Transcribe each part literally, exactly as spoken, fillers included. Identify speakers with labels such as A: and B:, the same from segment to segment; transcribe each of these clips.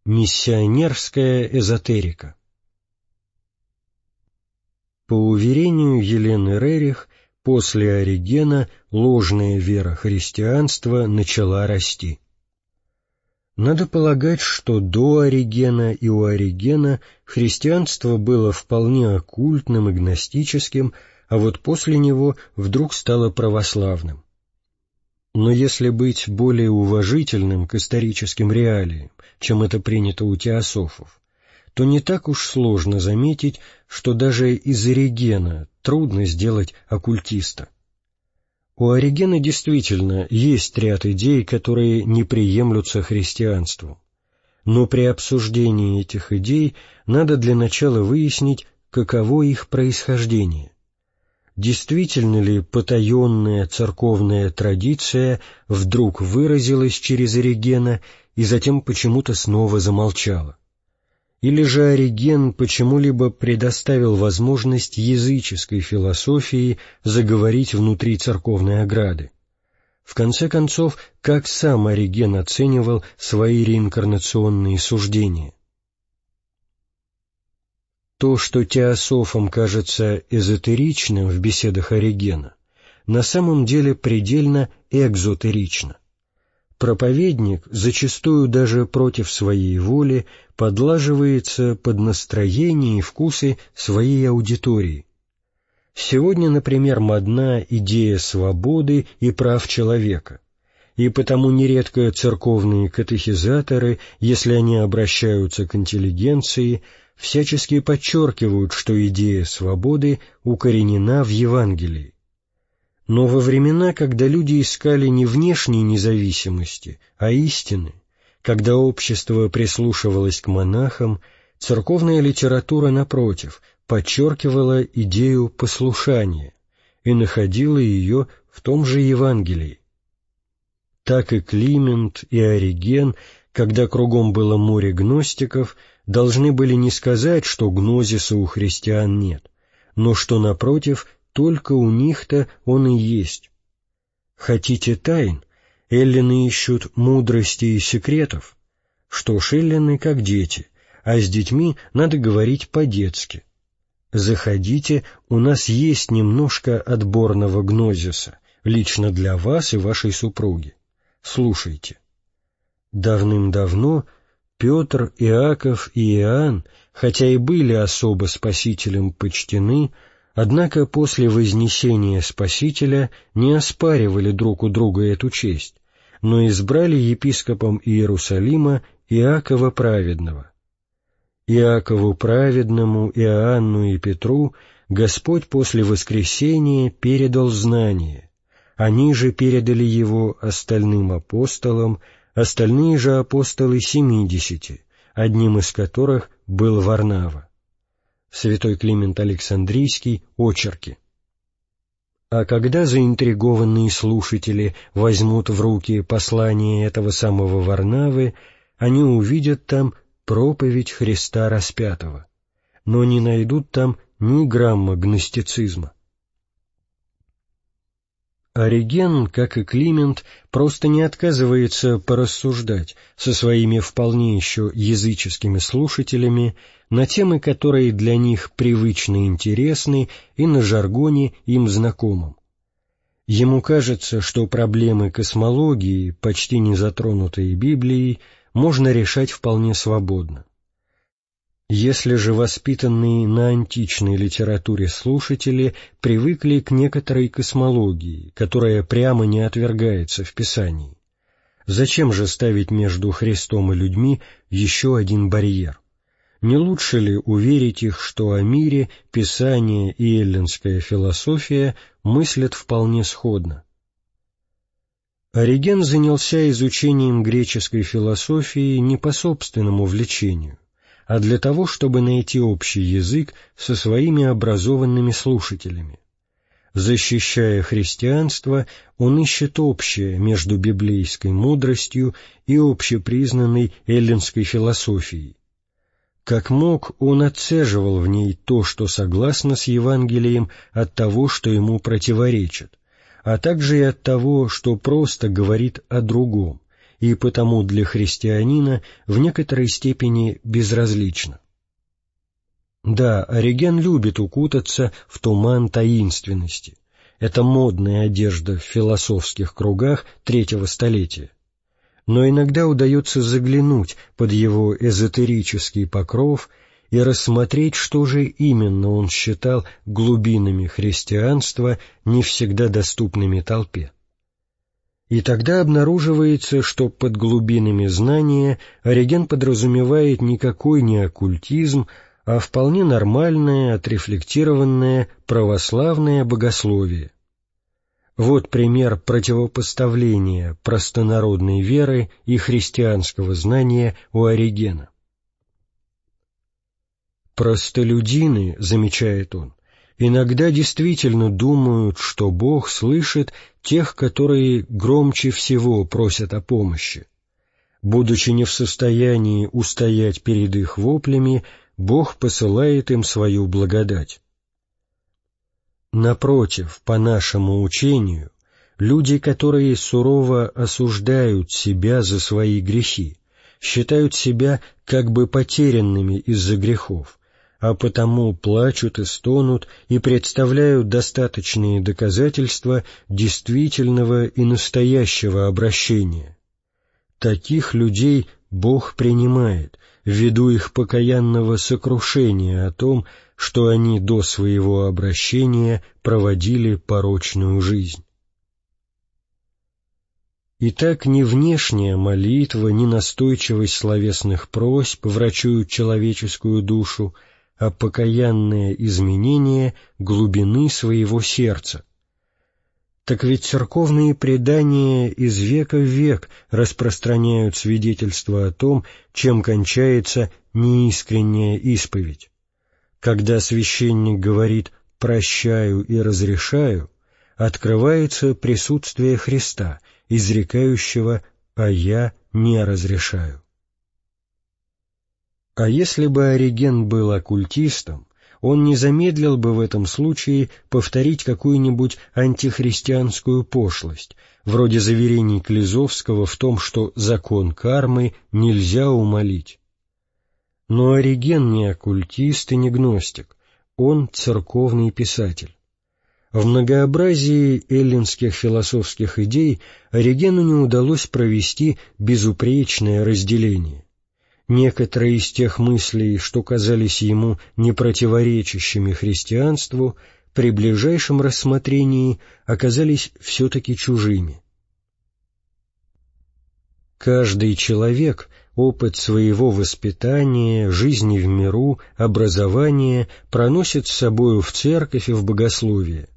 A: Миссионерская эзотерика. По уверению Елены Рерих, после Оригена ложная вера христианства начала расти. Надо полагать, что до Оригена и у Оригена христианство было вполне оккультным и гностическим, а вот после него вдруг стало православным. Но если быть более уважительным к историческим реалиям, чем это принято у теософов, то не так уж сложно заметить, что даже из Оригена трудно сделать оккультиста. У Оригена действительно есть ряд идей, которые не приемлются христианству. Но при обсуждении этих идей надо для начала выяснить, каково их происхождение. Действительно ли потаенная церковная традиция вдруг выразилась через Оригена и затем почему-то снова замолчала? Или же Ориген почему-либо предоставил возможность языческой философии заговорить внутри церковной ограды? В конце концов, как сам Ориген оценивал свои реинкарнационные суждения? То, что теософам кажется эзотеричным в беседах Оригена, на самом деле предельно экзотерично. Проповедник зачастую даже против своей воли подлаживается под настроение и вкусы своей аудитории. Сегодня, например, модна идея свободы и прав человека, и потому нередко церковные катехизаторы, если они обращаются к интеллигенции, всячески подчеркивают, что идея свободы укоренена в Евангелии. Но во времена, когда люди искали не внешней независимости, а истины, когда общество прислушивалось к монахам, церковная литература, напротив, подчеркивала идею послушания и находила ее в том же Евангелии. Так и Климент, и Ориген, когда кругом было море гностиков, должны были не сказать, что гнозиса у христиан нет, но что, напротив, только у них-то он и есть. Хотите тайн? Эллины ищут мудрости и секретов. Что ж, эллины как дети, а с детьми надо говорить по-детски. Заходите, у нас есть немножко отборного гнозиса, лично для вас и вашей супруги. Слушайте. Давным-давно Петр, Иаков и Иоанн, хотя и были особо Спасителем почтены, однако после вознесения Спасителя не оспаривали друг у друга эту честь, но избрали епископом Иерусалима Иакова Праведного. Иакову Праведному, Иоанну и Петру Господь после воскресения передал знание, они же передали его остальным апостолам, остальные же апостолы семидесяти, одним из которых был Варнава. Святой Климент Александрийский, очерки. А когда заинтригованные слушатели возьмут в руки послание этого самого Варнавы, они увидят там проповедь Христа распятого, но не найдут там ни грамма гностицизма. Ориген, как и Климент, просто не отказывается порассуждать со своими вполне еще языческими слушателями на темы, которые для них привычно интересны и на жаргоне им знакомом. Ему кажется, что проблемы космологии, почти не затронутые Библией, можно решать вполне свободно. Если же воспитанные на античной литературе слушатели привыкли к некоторой космологии, которая прямо не отвергается в Писании, зачем же ставить между Христом и людьми еще один барьер? Не лучше ли уверить их, что о мире Писание и эллинская философия мыслят вполне сходно? Ориген занялся изучением греческой философии не по собственному влечению, а для того, чтобы найти общий язык со своими образованными слушателями. Защищая христианство, он ищет общее между библейской мудростью и общепризнанной эллинской философией. Как мог, он отцеживал в ней то, что согласно с Евангелием, от того, что ему противоречит, а также и от того, что просто говорит о другом, и потому для христианина в некоторой степени безразлична. Да, Ориген любит укутаться в туман таинственности. Это модная одежда в философских кругах третьего столетия. Но иногда удается заглянуть под его эзотерический покров и рассмотреть, что же именно он считал глубинами христианства, не всегда доступными толпе. И тогда обнаруживается, что под глубинами знания Ориген подразумевает никакой не оккультизм, а вполне нормальное, отрефлектированное православное богословие. Вот пример противопоставления простонародной веры и христианского знания у Оригена. Простолюдины, замечает он, иногда действительно думают, что Бог слышит тех, которые громче всего просят о помощи. Будучи не в состоянии устоять перед их воплями, Бог посылает им свою благодать. Напротив, по нашему учению, люди, которые сурово осуждают себя за свои грехи, считают себя как бы потерянными из-за грехов, а потому плачут и стонут и представляют достаточные доказательства действительного и настоящего обращения. Таких людей Бог принимает, ввиду их покаянного сокрушения о том, что они до своего обращения проводили порочную жизнь. Итак, ни внешняя молитва, ни настойчивость словесных просьб врачуют человеческую душу, а покаянное изменение глубины своего сердца. Так ведь церковные предания из века в век распространяют свидетельство о том, чем кончается неискренняя исповедь. Когда священник говорит «прощаю и разрешаю», открывается присутствие Христа, изрекающего «а я не разрешаю». А если бы Ориген был оккультистом, он не замедлил бы в этом случае повторить какую-нибудь антихристианскую пошлость, вроде заверений Клизовского в том, что закон кармы нельзя умолить. Но Ориген не оккультист и не гностик, он церковный писатель. В многообразии эллинских философских идей Оригену не удалось провести безупречное разделение. Некоторые из тех мыслей, что казались ему непротиворечащими христианству, при ближайшем рассмотрении оказались все-таки чужими. Каждый человек опыт своего воспитания, жизни в миру, образования проносит с собою в церковь и в богословие.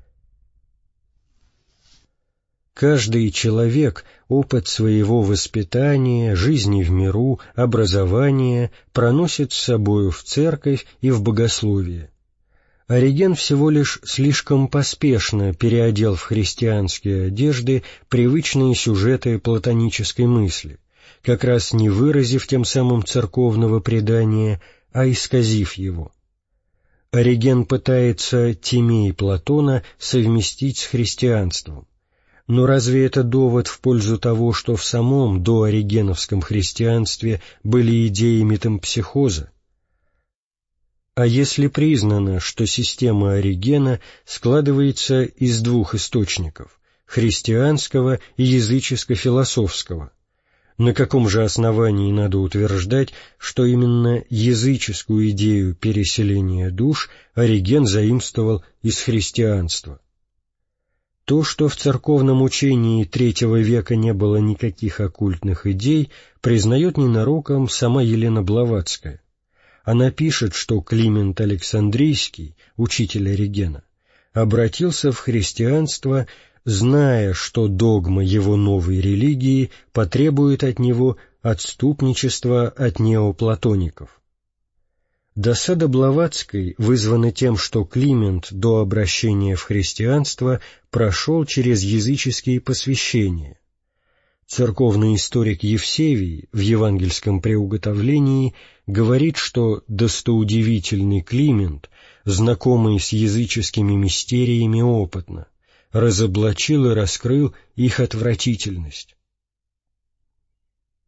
A: Каждый человек опыт своего воспитания, жизни в миру, образования проносит с собою в церковь и в богословие. Ориген всего лишь слишком поспешно переодел в христианские одежды привычные сюжеты платонической мысли, как раз не выразив тем самым церковного предания, а исказив его. Ориген пытается Тимей Платона совместить с христианством. Но разве это довод в пользу того, что в самом дооригеновском христианстве были идеи метемпсихоза? А если признано, что система Оригена складывается из двух источников – христианского и языческо-философского, на каком же основании надо утверждать, что именно языческую идею переселения душ Ориген заимствовал из христианства? То, что в церковном учении третьего века не было никаких оккультных идей, признает ненароком сама Елена Блаватская. Она пишет, что Климент Александрийский, учитель Оригена, обратился в христианство, зная, что догма его новой религии потребует от него отступничества от неоплатоников. Досада Блаватской вызвана тем, что Климент до обращения в христианство прошел через языческие посвящения. Церковный историк Евсевий в евангельском приуготовлении говорит, что достоудивительный Климент, знакомый с языческими мистериями опытно, разоблачил и раскрыл их отвратительность.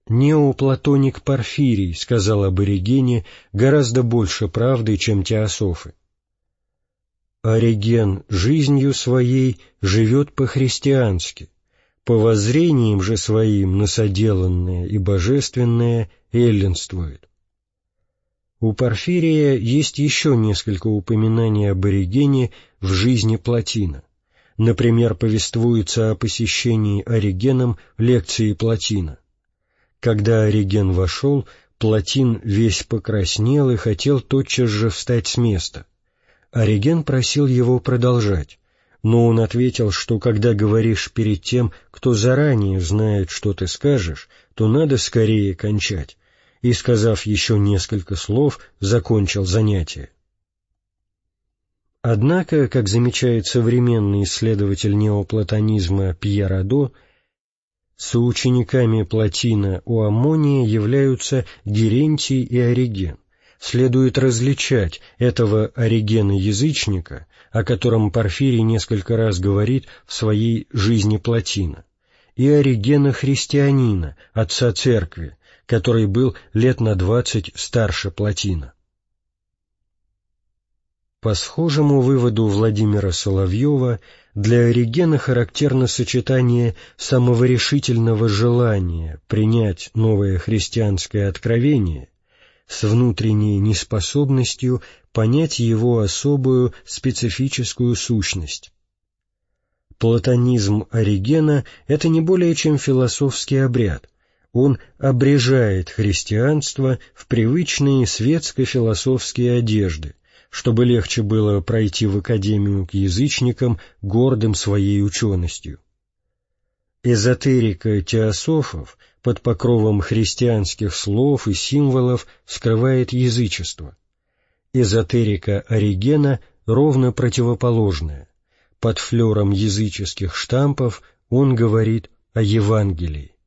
A: Неоплатоник Порфирий сказал об Оригене гораздо больше правды, чем теософы. Ориген жизнью своей живет по-христиански, по воззрениям же своим на соделанное и божественное эллинствует. У Порфирия есть еще несколько упоминаний об Оригене в жизни Плотина. Например, повествуется о посещении Оригеном лекции Плотина. Когда Ориген вошел, Плотин весь покраснел и хотел тотчас же встать с места. Ориген просил его продолжать, но он ответил, что когда говоришь перед тем, кто заранее знает, что ты скажешь, то надо скорее кончать, и, сказав еще несколько слов, закончил занятие. Однако, как замечает современный исследователь неоплатонизма Пьер Адо, соучениками Плотина у Аммония являются Герентий и Ориген. Следует различать этого Оригена-язычника, о котором Порфирий несколько раз говорит в своей «Жизни Плотина», и Оригена-христианина, отца церкви, который был лет на двадцать старше Плотина. По схожему выводу Владимира Соловьева, для Оригена характерно сочетание самого решительного желания принять новое христианское откровение с внутренней неспособностью понять его особую специфическую сущность. Платонизм Оригена — это не более чем философский обряд. Он обрежает христианство в привычные светско-философские одежды, чтобы легче было пройти в академию к язычникам, гордым своей ученостью. Эзотерика теософов под покровом христианских слов и символов скрывает язычество. Эзотерика Оригена ровно противоположная. Под флером языческих штампов он говорит о Евангелии.